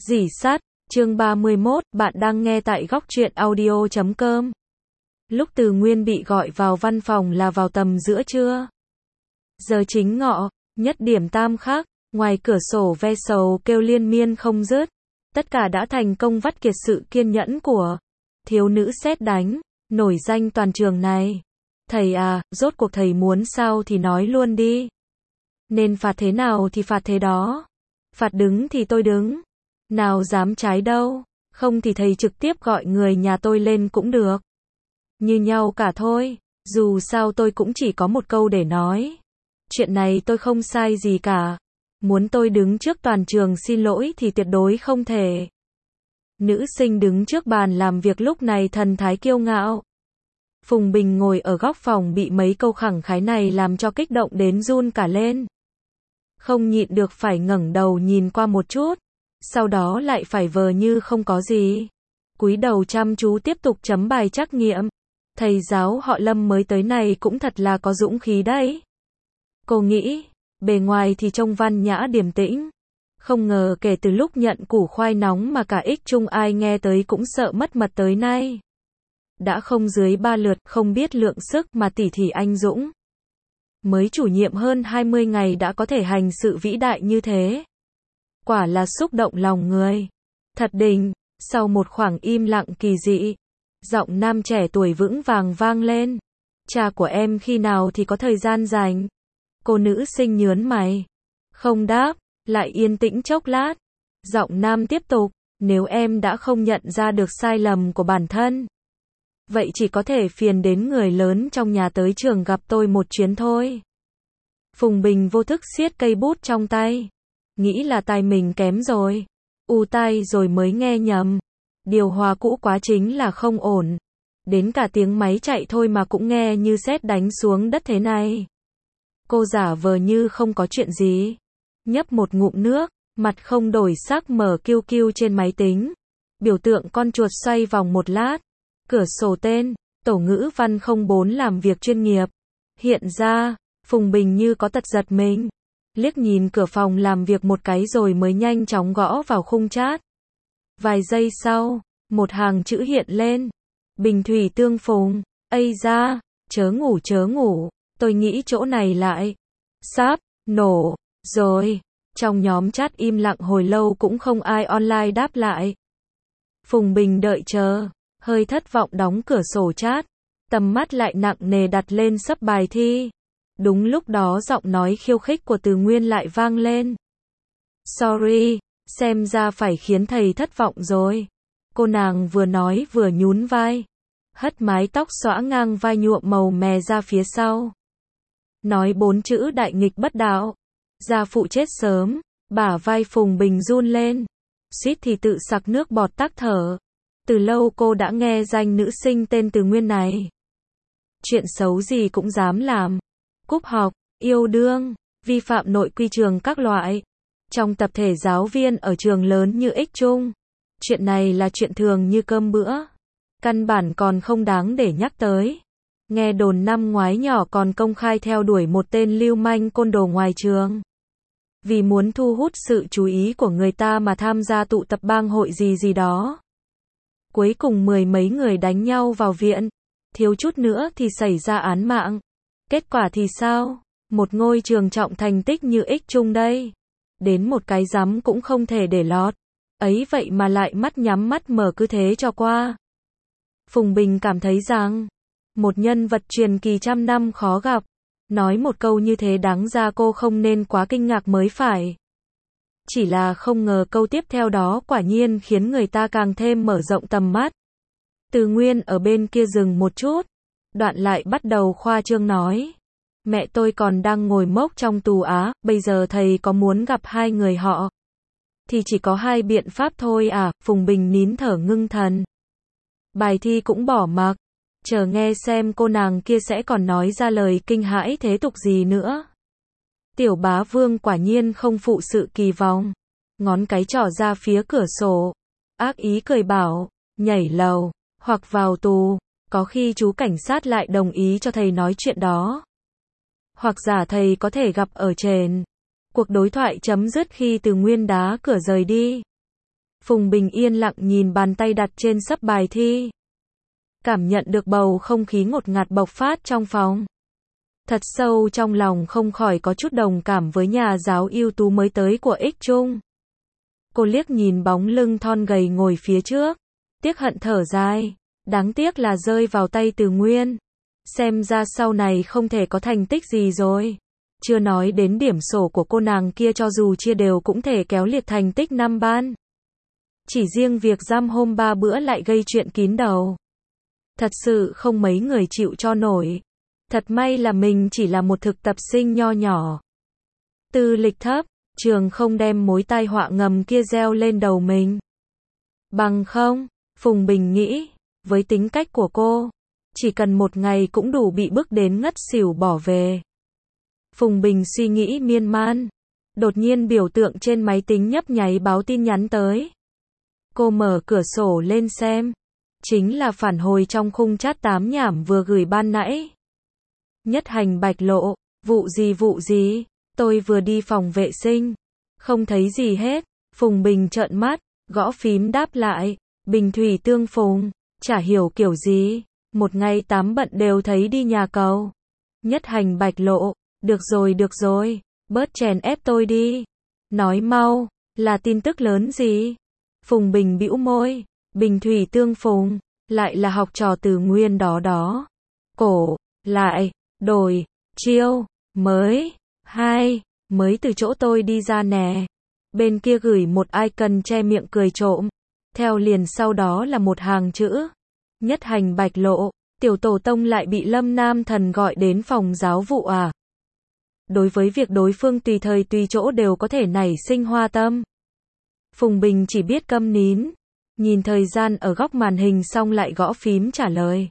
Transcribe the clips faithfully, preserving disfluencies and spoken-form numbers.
Rỉ sắt, chương ba mươi mốt, bạn đang nghe tại góc truyện audio chấm com. Lúc Từ Nguyên bị gọi vào văn phòng là vào tầm giữa trưa. Giờ chính ngọ, nhất điểm tam khắc, ngoài cửa sổ ve sầu kêu liên miên không dứt. Tất cả đã thành công vắt kiệt sự kiên nhẫn của thiếu nữ sét đánh, nổi danh toàn trường này. Thầy à, rốt cuộc thầy muốn sao thì nói luôn đi. Nên phạt thế nào thì phạt thế đó. Phạt đứng thì tôi đứng. Nào dám trái đâu, không thì thầy trực tiếp gọi người nhà tôi lên cũng được. Như nhau cả thôi, dù sao tôi cũng chỉ có một câu để nói. Chuyện này tôi không sai gì cả. Muốn tôi đứng trước toàn trường xin lỗi thì tuyệt đối không thể. Nữ sinh đứng trước bàn làm việc lúc này thần thái kiêu ngạo. Phùng Bình ngồi ở góc phòng bị mấy câu khẳng khái này làm cho kích động đến run cả lên. Không nhịn được phải ngẩng đầu nhìn qua một chút. Sau đó lại phải vờ như không có gì. Cúi đầu chăm chú tiếp tục chấm bài trắc nghiệm. Thầy giáo họ Lâm mới tới này cũng thật là có dũng khí đấy. Cô nghĩ, bề ngoài thì trông văn nhã điềm tĩnh. Không ngờ kể từ lúc nhận củ khoai nóng mà cả ích chung ai nghe tới cũng sợ mất mật tới nay. Đã không dưới ba lượt, không biết lượng sức mà tỉ thỉ anh dũng. Mới chủ nhiệm hơn hai mươi ngày đã có thể hành sự vĩ đại như thế. Quả là xúc động lòng người. Thật đình, sau một khoảng im lặng kỳ dị, giọng nam trẻ tuổi vững vàng vang lên. Cha của em khi nào thì có thời gian rảnh? Cô nữ sinh nhớn mày. Không đáp, lại yên tĩnh chốc lát. Giọng nam tiếp tục, nếu em đã không nhận ra được sai lầm của bản thân, vậy chỉ có thể phiền đến người lớn trong nhà tới trường gặp tôi một chuyến thôi. Phùng Bình vô thức siết cây bút trong tay. Nghĩ là tai mình kém rồi. U tai rồi mới nghe nhầm. Điều hòa cũ quá chính là không ổn. Đến cả tiếng máy chạy thôi mà cũng nghe như sét đánh xuống đất thế này. Cô giả vờ như không có chuyện gì. Nhấp một ngụm nước, mặt không đổi sắc mở kiu kiu trên máy tính. Biểu tượng con chuột xoay vòng một lát. Cửa sổ tên, tổ ngữ văn không bốn làm việc chuyên nghiệp. Hiện ra, Phùng Bình như có tật giật mình. Liếc nhìn cửa phòng làm việc một cái rồi mới nhanh chóng gõ vào khung chat. Vài giây sau, một hàng chữ hiện lên. Bình thủy tương phùng, ây da, chớ ngủ chớ ngủ, tôi nghĩ chỗ này lại sắp nổ rồi. Trong nhóm chat im lặng hồi lâu cũng không ai online đáp lại. Phùng Bình đợi chờ, hơi thất vọng đóng cửa sổ chat, tầm mắt lại nặng nề đặt lên sấp bài thi. Đúng lúc đó giọng nói khiêu khích của Từ Nguyên lại vang lên. Sorry, xem ra phải khiến thầy thất vọng rồi. Cô nàng vừa nói vừa nhún vai. Hất mái tóc xõa ngang vai nhuộm màu mè ra phía sau. Nói bốn chữ đại nghịch bất đạo. Gia phụ chết sớm, bả vai Phùng Bình run lên. Suýt thì tự sặc nước bọt tắc thở. Từ lâu cô đã nghe danh nữ sinh tên Từ Nguyên này. Chuyện xấu gì cũng dám làm. Cúp học, yêu đương, vi phạm nội quy trường các loại. Trong tập thể giáo viên ở trường lớn như Ích Trung, chuyện này là chuyện thường như cơm bữa. Căn bản còn không đáng để nhắc tới. Nghe đồn năm ngoái nhỏ còn công khai theo đuổi một tên lưu manh côn đồ ngoài trường. Vì muốn thu hút sự chú ý của người ta mà tham gia tụ tập bang hội gì gì đó. Cuối cùng mười mấy người đánh nhau vào viện. Thiếu chút nữa thì xảy ra án mạng. Kết quả thì sao? Một ngôi trường trọng thành tích như Ích Trung đây. Đến một cái rắm cũng không thể để lọt. Ấy vậy mà lại mắt nhắm mắt mở cứ thế cho qua. Phùng Bình cảm thấy rằng, một nhân vật truyền kỳ trăm năm khó gặp. Nói một câu như thế đáng ra cô không nên quá kinh ngạc mới phải. Chỉ là không ngờ câu tiếp theo đó quả nhiên khiến người ta càng thêm mở rộng tầm mắt. Từ Nguyên ở bên kia dừng một chút. Đoạn lại bắt đầu khoa trương nói. Mẹ tôi còn đang ngồi mốc trong tù á, bây giờ thầy có muốn gặp hai người họ. Thì chỉ có hai biện pháp thôi à, Phùng Bình nín thở ngưng thần. Bài thi cũng bỏ mặc. Chờ nghe xem cô nàng kia sẽ còn nói ra lời kinh hãi thế tục gì nữa. Tiểu bá vương quả nhiên không phụ sự kỳ vọng. Ngón cái trỏ ra phía cửa sổ. Ác ý cười bảo, nhảy lầu, hoặc vào tù. Có khi chú cảnh sát lại đồng ý cho thầy nói chuyện đó. Hoặc giả thầy có thể gặp ở trên. Cuộc đối thoại chấm dứt khi Từ Nguyên đá cửa rời đi. Phùng Bình yên lặng nhìn bàn tay đặt trên sấp bài thi. Cảm nhận được bầu không khí ngột ngạt bộc phát trong phòng. Thật sâu trong lòng không khỏi có chút đồng cảm với nhà giáo ưu tú mới tới của Ích Trung. Cô liếc nhìn bóng lưng thon gầy ngồi phía trước. Tiếc hận thở dài. Đáng tiếc là rơi vào tay Từ Nguyên. Xem ra sau này không thể có thành tích gì rồi. Chưa nói đến điểm sổ của cô nàng kia cho dù chia đều cũng thể kéo liệt thành tích năm ban. Chỉ riêng việc giam hôm ba bữa lại gây chuyện kín đầu. Thật sự không mấy người chịu cho nổi. Thật may là mình chỉ là một thực tập sinh nho nhỏ. Tư lịch thấp, trường không đem mối tai họa ngầm kia gieo lên đầu mình. Bằng không, Phùng Bình nghĩ, với tính cách của cô, chỉ cần một ngày cũng đủ bị bức đến ngất xỉu bỏ về. Phùng Bình suy nghĩ miên man. Đột nhiên biểu tượng trên máy tính nhấp nháy báo tin nhắn tới. Cô mở cửa sổ lên xem. Chính là phản hồi trong khung chat tám nhảm vừa gửi ban nãy. Nhất Hành Bạch Lộ, vụ gì vụ gì, tôi vừa đi phòng vệ sinh. Không thấy gì hết. Phùng Bình trợn mắt, gõ phím đáp lại. Bình thủy tương phùng, chả hiểu kiểu gì. Một ngày tám bận đều thấy đi nhà cầu. Nhất Hành Bạch Lộ, được rồi được rồi, bớt chèn ép tôi đi. Nói mau, là tin tức lớn gì? Phùng Bình bĩu môi, Bình thủy tương phùng, lại là học trò Từ Nguyên đó đó. Cổ, lại, đổi, chiêu, mới, hai, mới từ chỗ tôi đi ra nè. Bên kia gửi một icon che miệng cười trộm. Theo liền sau đó là một hàng chữ. Nhất Hành Bạch Lộ, tiểu tổ tông lại bị Lâm Nam Thần gọi đến phòng giáo vụ à? Đối với việc đối phương tùy thời tùy chỗ đều có thể nảy sinh hoa tâm. Phùng Bình chỉ biết câm nín. Nhìn thời gian ở góc màn hình xong lại gõ phím trả lời.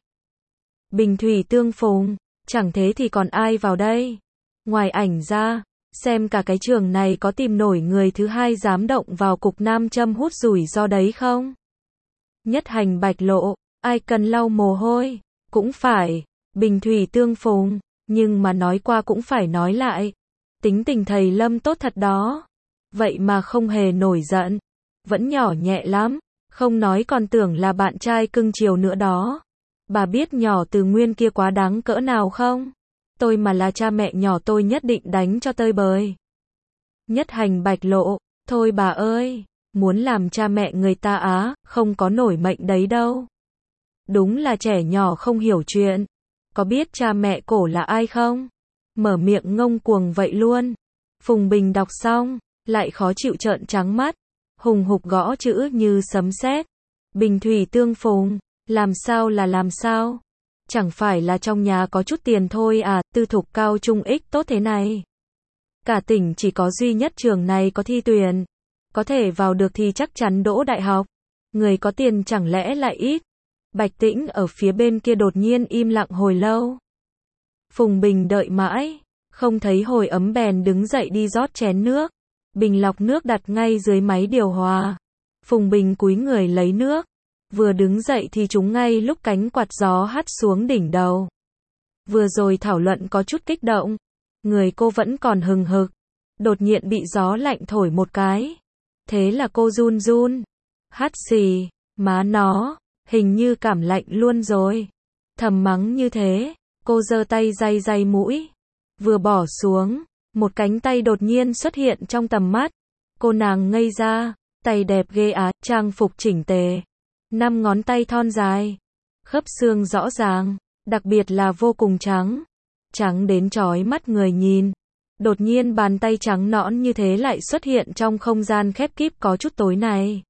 Bình thủy tương phùng, chẳng thế thì còn ai vào đây? Ngoài ảnh ra, xem cả cái trường này có tìm nổi người thứ hai dám động vào cục nam châm hút rủi ro đấy không? Nhất Hành Bạch Lộ, ai cần lau mồ hôi? Cũng phải, Bình thủy tương phùng, nhưng mà nói qua cũng phải nói lại. Tính tình thầy Lâm tốt thật đó. Vậy mà không hề nổi giận. Vẫn nhỏ nhẹ lắm. Không nói còn tưởng là bạn trai cưng chiều nữa đó. Bà biết nhỏ Từ Nguyên kia quá đáng cỡ nào không? Tôi mà là cha mẹ nhỏ tôi nhất định đánh cho tơi bời. Nhất Hành Bạch Lộ, thôi bà ơi, muốn làm cha mẹ người ta á, không có nổi mệnh đấy đâu. Đúng là trẻ nhỏ không hiểu chuyện. Có biết cha mẹ cổ là ai không? Mở miệng ngông cuồng vậy luôn. Phùng Bình đọc xong, lại khó chịu trợn trắng mắt. Hùng hục gõ chữ như sấm sét. Bình thủy tương phùng, làm sao là làm sao? Chẳng phải là trong nhà có chút tiền thôi à, tư thục cao trung ích tốt thế này. Cả tỉnh chỉ có duy nhất trường này có thi tuyển. Có thể vào được thì chắc chắn đỗ đại học. Người có tiền chẳng lẽ lại ít? Bạch Tĩnh ở phía bên kia đột nhiên im lặng hồi lâu. Phùng Bình đợi mãi, không thấy hồi ấm bèn đứng dậy đi rót chén nước. Bình lọc nước đặt ngay dưới máy điều hòa. Phùng Bình cúi người lấy nước. Vừa đứng dậy thì trúng ngay lúc cánh quạt gió hắt xuống đỉnh đầu. Vừa rồi thảo luận có chút kích động. Người cô vẫn còn hừng hực. Đột nhiên bị gió lạnh thổi một cái. Thế là cô run run. Hắt xì, má nó, hình như cảm lạnh luôn rồi. Thầm mắng như thế, cô giơ tay day day mũi. Vừa bỏ xuống, một cánh tay đột nhiên xuất hiện trong tầm mắt. Cô nàng ngây ra, tay đẹp ghê á, trang phục chỉnh tề. Năm ngón tay thon dài, khớp xương rõ ràng, đặc biệt là vô cùng trắng. Trắng đến chói mắt người nhìn. Đột nhiên bàn tay trắng nõn như thế lại xuất hiện trong không gian khép kíp có chút tối này.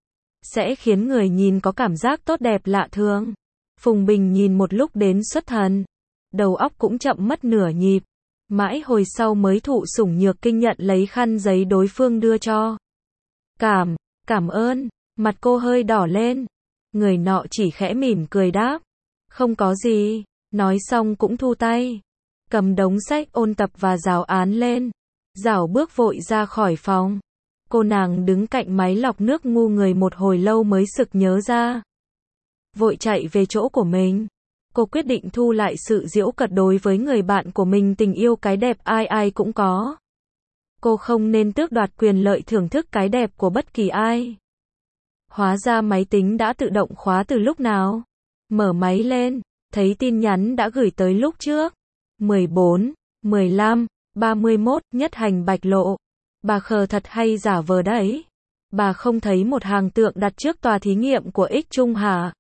Sẽ khiến người nhìn có cảm giác tốt đẹp lạ thường. Phùng Bình nhìn một lúc đến xuất thần. Đầu óc cũng chậm mất nửa nhịp. Mãi hồi sau mới thụ sủng nhược kinh nhận lấy khăn giấy đối phương đưa cho. Cảm, cảm ơn. Mặt cô hơi đỏ lên. Người nọ chỉ khẽ mỉm cười đáp. Không có gì. Nói xong cũng thu tay. Cầm đống sách ôn tập và giáo án lên. Rảo bước vội ra khỏi phòng. Cô nàng đứng cạnh máy lọc nước ngu người một hồi lâu mới sực nhớ ra. Vội chạy về chỗ của mình. Cô quyết định thu lại sự giễu cợt đối với người bạn của mình, tình yêu cái đẹp ai ai cũng có. Cô không nên tước đoạt quyền lợi thưởng thức cái đẹp của bất kỳ ai. Hóa ra máy tính đã tự động khóa từ lúc nào. Mở máy lên, thấy tin nhắn đã gửi tới lúc trước. mười bốn, mười lăm, ba mươi mốt, Nhất Hành bạch lộ. Bà khờ thật hay giả vờ đấy? Bà không thấy một hàng tượng đặt trước tòa thí nghiệm của Ích Trung hả?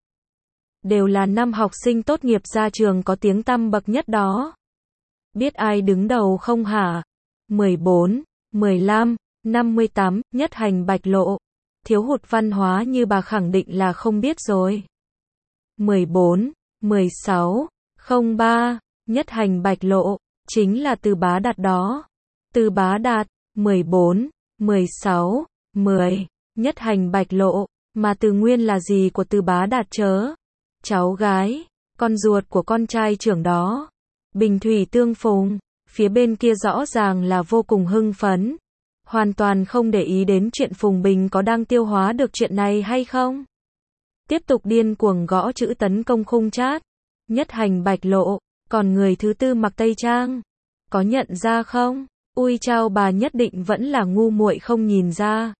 Đều là năm học sinh tốt nghiệp ra trường có tiếng tăm bậc nhất đó. Biết ai đứng đầu không hả? mười bốn, mười lăm, năm mươi tám, Nhất Hành bạch lộ. Thiếu hụt văn hóa như bà khẳng định là không biết rồi. mười bốn, mười sáu, không ba, Nhất Hành bạch lộ, chính là Từ Bá Đạt đó. Từ Bá Đạt, mười bốn, mười sáu, mười, Nhất Hành bạch lộ, mà Từ Nguyên là gì của Từ Bá Đạt chớ? Cháu gái, con ruột của con trai trưởng đó. Bình thủy tương phùng, phía bên kia rõ ràng là vô cùng hưng phấn. Hoàn toàn không để ý đến chuyện Phùng Bình có đang tiêu hóa được chuyện này hay không. Tiếp tục điên cuồng gõ chữ tấn công khung chat. Nhất Hành bạch lộ, còn người thứ tư mặc tây trang. Có nhận ra không? Ui chao, bà nhất định vẫn là ngu muội không nhìn ra.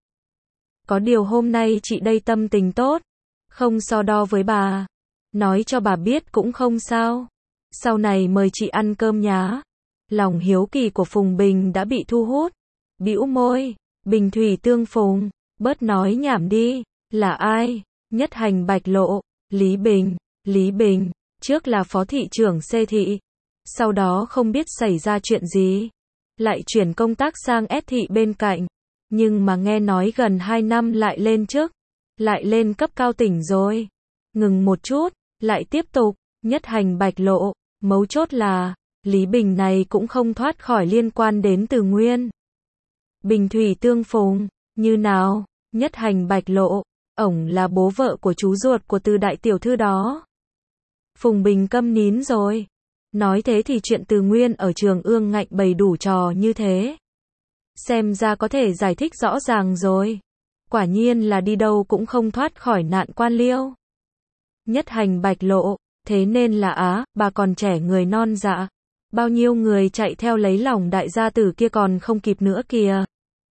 Có điều hôm nay chị đây tâm tình tốt. Không so đo với bà. Nói cho bà biết cũng không sao. Sau này mời chị ăn cơm nhá. Lòng hiếu kỳ của Phùng Bình đã bị thu hút. Bĩu môi, Bình thủy tương phùng, bớt nói nhảm đi. Là ai? Nhất Hành bạch lộ, Lý Bình. Lý Bình, trước là phó thị trưởng C thị. Sau đó không biết xảy ra chuyện gì. Lại chuyển công tác sang S thị bên cạnh. Nhưng mà nghe nói gần hai năm lại lên chức. Lại lên cấp cao tỉnh rồi. Ngừng một chút, lại tiếp tục. Nhất Hành bạch lộ, mấu chốt là Lý Bình này cũng không thoát khỏi liên quan đến Từ Nguyên. Bình thủy tương phùng, như nào? Nhất Hành bạch lộ, ổng là bố vợ của chú ruột của Từ đại tiểu thư đó. Phùng Bình câm nín rồi. Nói thế thì chuyện Từ Nguyên ở trường ương ngạnh bày đủ trò như thế. Xem ra có thể giải thích rõ ràng rồi. Quả nhiên là đi đâu cũng không thoát khỏi nạn quan liêu. Nhất Hành bạch lộ, thế nên là á, bà còn trẻ người non dạ. Bao nhiêu người chạy theo lấy lòng đại gia tử kia còn không kịp nữa kìa.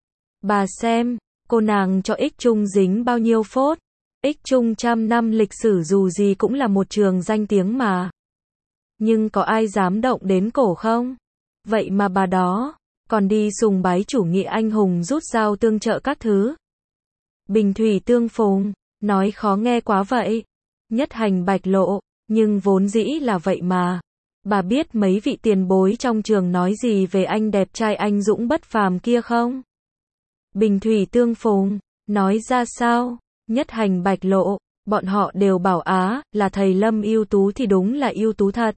Bà xem, cô nàng cho Ích Trung dính bao nhiêu phốt. Ích Trung trăm năm lịch sử dù gì cũng là một trường danh tiếng mà. Nhưng có ai dám động đến cổ không? Vậy mà bà đó, còn đi sùng bái chủ nghĩa anh hùng rút dao tương trợ các thứ. Bình thủy tương phùng, nói khó nghe quá vậy. Nhất Hành bạch lộ, nhưng vốn dĩ là vậy mà. Bà biết mấy vị tiền bối trong trường nói gì về anh đẹp trai anh dũng bất phàm kia không? Bình thủy tương phùng, nói ra sao? Nhất Hành bạch lộ, bọn họ đều bảo á, là thầy Lâm ưu tú thì đúng là ưu tú thật.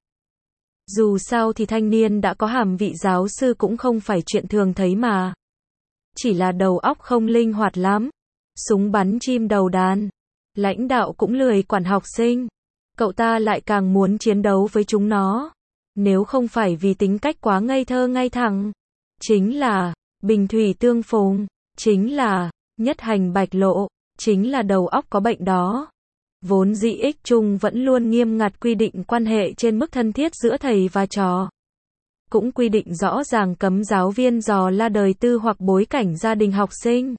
Dù sao thì thanh niên đã có hàm vị giáo sư cũng không phải chuyện thường thấy mà. Chỉ là đầu óc không linh hoạt lắm. Súng bắn chim đầu đàn. Lãnh đạo cũng lười quản học sinh. Cậu ta lại càng muốn chiến đấu với chúng nó. Nếu không phải vì tính cách quá ngây thơ ngay thẳng. Chính là, bình thủy tương phùng. Chính là, Nhất Hành bạch lộ. Chính là đầu óc có bệnh đó. Vốn dĩ Ích Trung vẫn luôn nghiêm ngặt quy định quan hệ trên mức thân thiết giữa thầy và trò. Cũng quy định rõ ràng cấm giáo viên dò la đời tư hoặc bối cảnh gia đình học sinh.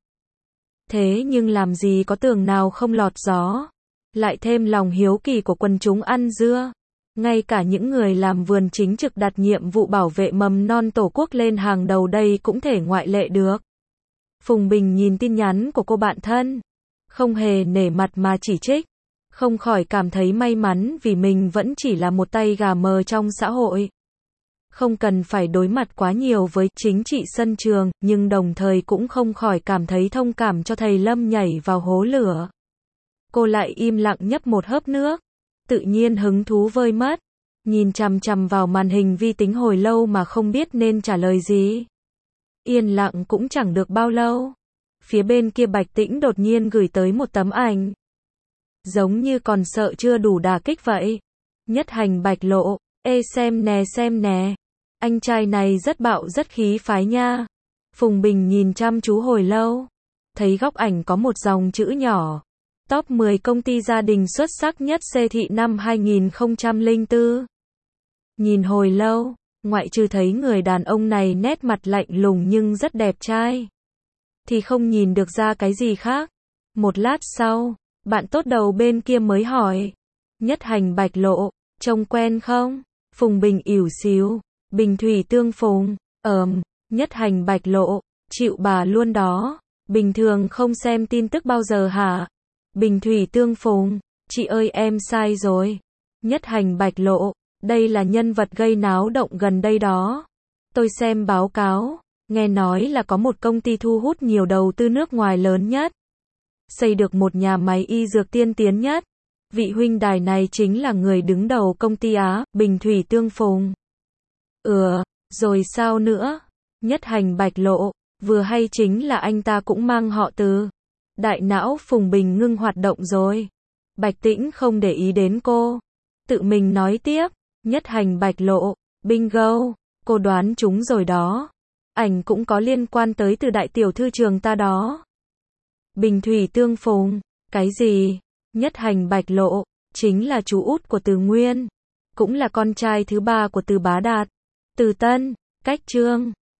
Thế nhưng làm gì có tường nào không lọt gió. Lại thêm lòng hiếu kỳ của quần chúng ăn dưa. Ngay cả những người làm vườn chính trực đặt nhiệm vụ bảo vệ mầm non tổ quốc lên hàng đầu đây cũng thể ngoại lệ được. Phùng Bình nhìn tin nhắn của cô bạn thân. Không hề nể mặt mà chỉ trích. Không khỏi cảm thấy may mắn vì mình vẫn chỉ là một tay gà mờ trong xã hội. Không cần phải đối mặt quá nhiều với chính trị sân trường, nhưng đồng thời cũng không khỏi cảm thấy thông cảm cho thầy Lâm nhảy vào hố lửa. Cô lại im lặng nhấp một hớp nước. Tự nhiên hứng thú vơi mất. Nhìn chằm chằm vào màn hình vi tính hồi lâu mà không biết nên trả lời gì. Yên lặng cũng chẳng được bao lâu. Phía bên kia Bạch Tĩnh đột nhiên gửi tới một tấm ảnh. Giống như còn sợ chưa đủ đả kích vậy. Nhất Hành bạch lộ, ê xem nè xem nè. Anh trai này rất bạo rất khí phái nha. Phùng Bình nhìn chăm chú hồi lâu. Thấy góc ảnh có một dòng chữ nhỏ. Top mười công ty gia đình xuất sắc nhất C thị năm hai nghìn không trăm lẻ bốn. Nhìn hồi lâu, ngoại trừ thấy người đàn ông này nét mặt lạnh lùng nhưng rất đẹp trai. Thì không nhìn được ra cái gì khác. Một lát sau, Bạn tốt đầu bên kia mới hỏi. Nhất Hành Bạch Lộ, trông quen không? Phùng Bình ỉu xìu, Bình Thủy Tương Phùng, ờm, Nhất Hành Bạch Lộ, chịu bà luôn đó. Bình thường không xem tin tức bao giờ hả? Bình Thủy Tương Phùng, chị ơi em sai rồi. Nhất Hành Bạch Lộ, đây là nhân vật gây náo động gần đây đó. Tôi xem báo cáo, nghe nói là có một công ty thu hút nhiều đầu tư nước ngoài lớn nhất. Xây được một nhà máy y dược tiên tiến nhất. Vị huynh đài này chính là người đứng đầu công ty Á, Bình Thủy Tương Phùng. Ừ, rồi sao nữa? Nhất Hành Bạch Lộ, vừa hay chính là anh ta cũng mang họ Từ. Đại não Phùng Bình ngưng hoạt động rồi. Bạch Tĩnh không để ý đến cô. Tự mình nói tiếp, Nhất Hành Bạch Lộ, bingo, cô đoán chúng rồi đó. Ảnh cũng có liên quan tới Từ đại tiểu thư trường ta đó. Bình Thủy Tương Phùng, cái gì? Nhất Hành Bạch Lộ, chính là chú út của Từ Nguyên. Cũng là con trai thứ ba của Từ Bá Đạt. Từ Tân, cách Trương.